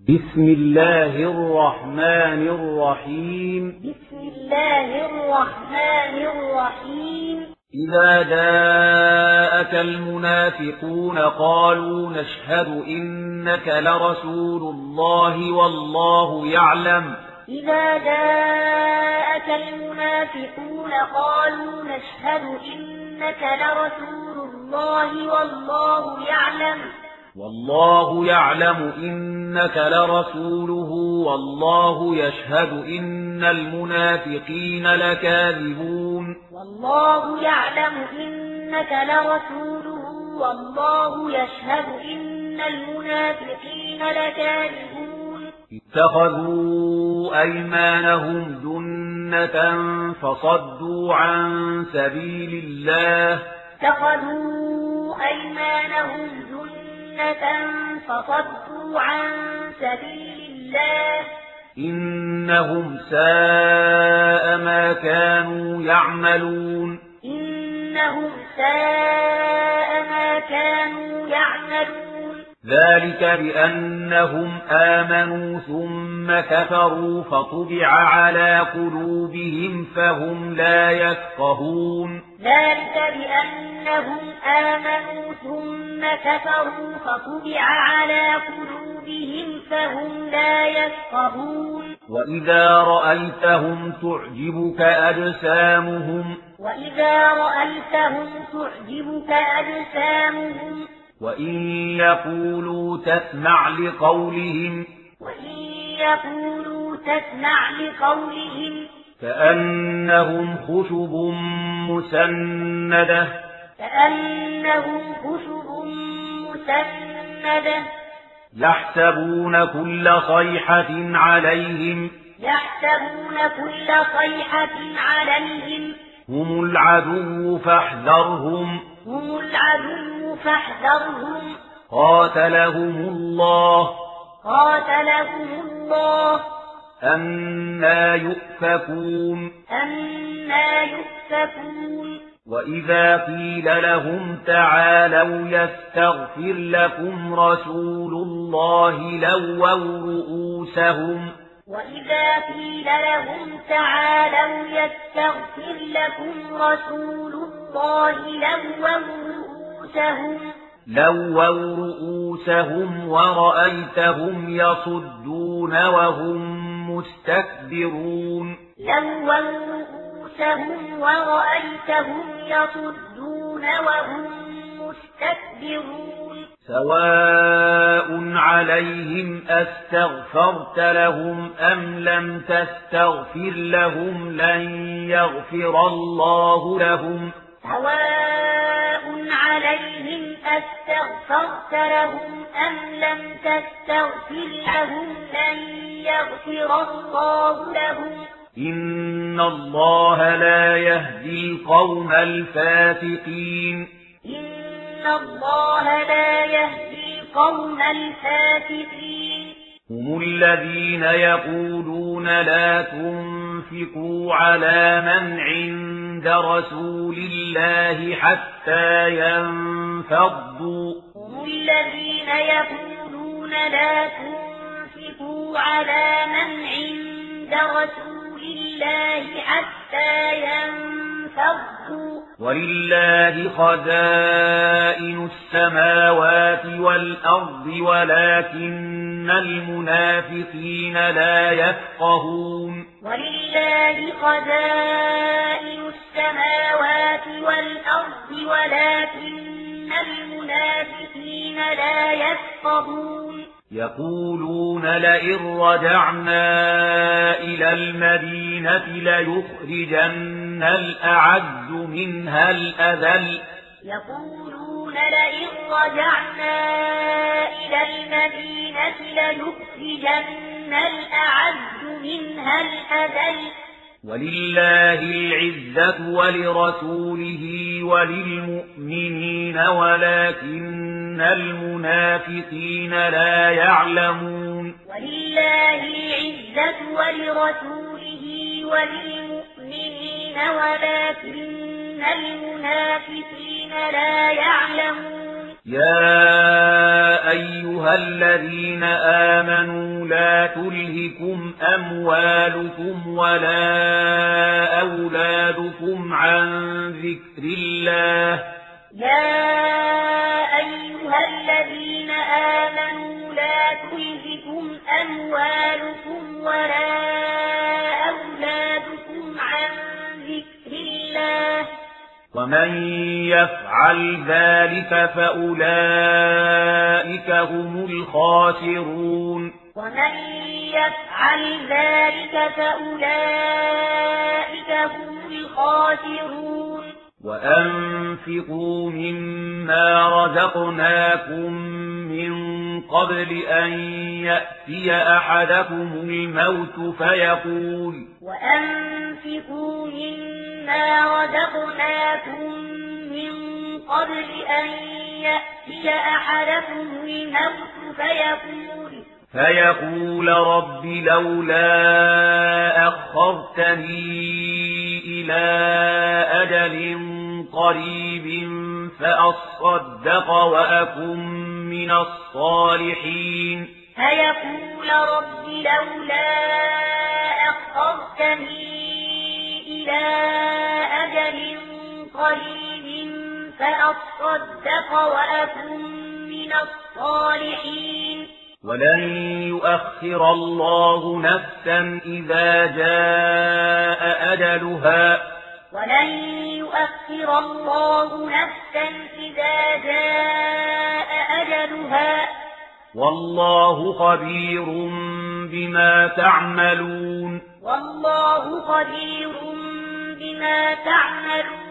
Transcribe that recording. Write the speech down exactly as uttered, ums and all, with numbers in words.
بسم الله الرحمن الرحيم بسم الله الرحمن الرحيم إذا جاءك المنافقون قالوا نشهد إنك لرسول الله والله يعلم إذا جاءك المنافقون قالوا نشهد إنك لرسول الله والله يعلم والله يعلم إنك لرسوله والله يشهد إن المنافقين لكاذبون والله يعلم إنك لرسوله والله يشهد إن المنافقين لكاذبون اتخذوا أيمانهم جنة فصدوا عن سبيل الله اتخذوا أيمانهم جنة فصدوا عن سبيل الله إنهم ساء ما كانوا يعملون إنهم ساء ما كانوا يعملون ذلك بأنهم آمنوا ثم كفروا فطبع على قلوبهم فهم لا يفقهون ذلك بأنهم آمنوا ثم كفروا فطبع على قلوبهم فهم لا يفقهون وإذا رأيتهم تعجبك أجسامهم وإذا رأيتهم تعجبك أجسامهم وإن يقولوا تسمع لقولهم وإن يقولوا تسمع لقولهم كأنهم خشب مسندة كأنهم خشب مسندة يحسبون كل صيحة عليهم يحسبون كل صيحة عليهم هم العدو فاحذرهم هم العدو فاحذرهم قاتلهم الله قاتلهم الله أنى يؤفكون أنى يؤفكون وإذا قيل لهم تعالوا يستغفر لكم رسول الله لووا رؤوسهم وإذا قيل لهم تعالوا يستغفر لكم رسول الله لووا رؤوسهم لووا رؤوسهم ورأيتهم يصدون وهم مستكبرون لووا رؤوسهم ورأيتهم يصدون وهم مستكبرون سواء عليهم أستغفرت لهم أم لم تستغفر لهم لن يغفر الله لهم سواء عليهم أستغفرت لهم أم لم تستغفر لهم لن يغفر الله لهم إن الله لا يهدي القوم الفاسقين إن الله لا يهدي القوم الفاسقين هم الذين يقولون لا تنفقوا على من عند رسول الله حتى ينفضوا هم الذين يقولون لا تنفقوا على من عند رسول الله حتى ينفضوا ولله خزائن السماوات والأرض ولكن المنافقين لا يفقهون ولله خزائن السماوات والأرض ولكن المنافقين لا يفقهون يقولون لئن رجعنا إلى المدينة ليخرجن الأعز منها الأذل يقولون لئن رجعنا إلى المدينة ليخرجن الأعز منها الأذل ولله العزة ولرسوله وللمؤمنين ولكن المنافقين لا يعلمون ولله العزة ولرسوله وللمؤمنين ولكن المنافقين لا يعلمون يا أيها الذين آمنوا لا تلهكم أموالكم ولا أولادكم عن ذكر الله يا أيها الذين آمنوا لا تلهكم أموالكم ولا أولادكم عن ذكر الله ومن يفعل ذلك فأولئك هم الخاسرون ومن يفعل ذلك فأولئك هم الخاسرون وأنفقوا مما رزقناكم من قبل أن يأتي أحدكم الموت فيقول وأنفقوا مما رزقناكم من قبل أن يأتي أحدكم الموت فيقول فيقول رب لولا أخرتني إلى أجل قريب فأصدق وأكن من الصالحين فيقول رب لولا أخرتني إلى أجل قريب فأصدق وأكن من الصالحين ولن يؤخر الله نفسا إذا جاء أجلها ولن يؤخر الله نفسا إذا جاء أجلها والله خبير بما تعملون والله خبير بما تعملون